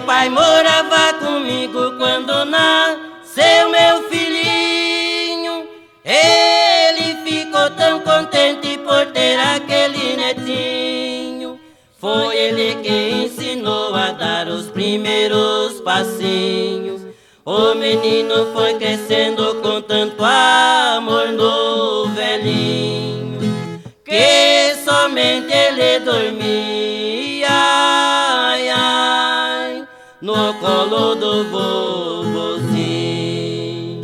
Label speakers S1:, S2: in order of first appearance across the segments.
S1: pai morava comigo quando nasceu meu filhinho. Ele ficou tão contente por ter aquele netinho. Foi ele que ensinou a dar os primeiros passinhos. O menino foi crescendo com tanto amor no velhinho, que somente ele dormia, ai, ai, no colo do vovozinho.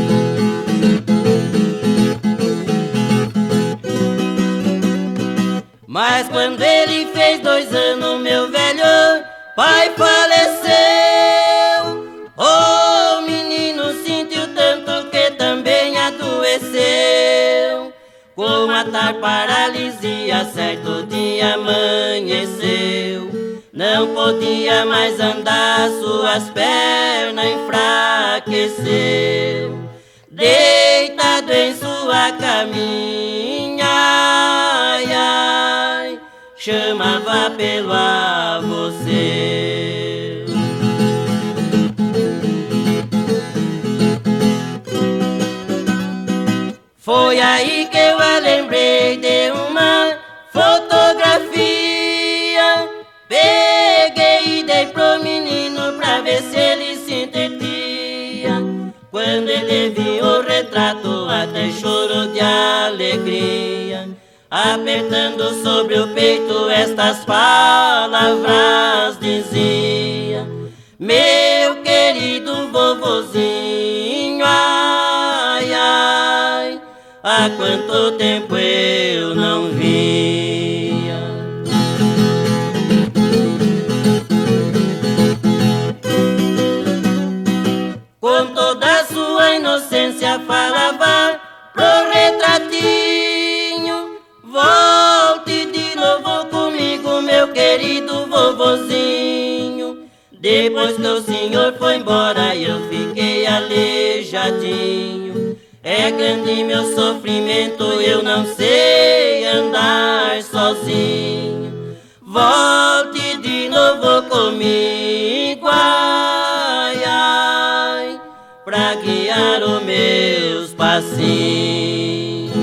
S1: Mas quando ele fez 2 anos, meu velho pai faleceu. O menino sentiu tanto que também adoeceu. Com a tal paralisia, certo dia amanheceu. Não podia mais andar, suas pernas enfraqueceu. Deitado em sua caminha, ai, ai, chamava pelo avô seu. Foi aí que eu a lembrei de uma fotografia. Peguei e dei pro menino pra ver se ele se entretia. Quando ele viu o retrato, até chorou de alegria. Apertando sobre o peito, estas palavras dizia: meu querido vovozinho, ai, ai, há quanto tempo eu não via. Com toda a sua inocência falava pro retratinho: volte de novo comigo, meu querido vovozinho. Depois que o senhor foi embora, eu fiquei aleijadinho. É grande meu sofrimento, eu não sei andar sozinho. Volte de novo comigo, ai, ai, pra guiar os meus passinhos.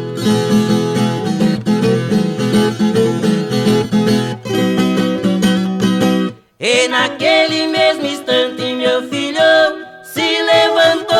S1: E naquele mesmo instante meu filho se levantou,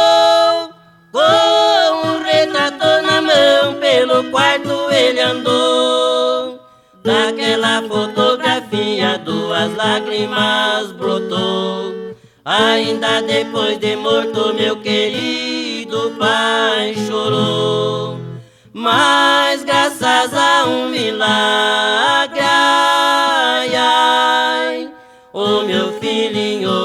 S1: com um retrato na mão, pelo quarto ele andou. Daquela fotografia 2 lágrimas brotou. Ainda depois de morto meu querido pai chorou. Mas graças a um milagre, ai, ai, o meu filhinho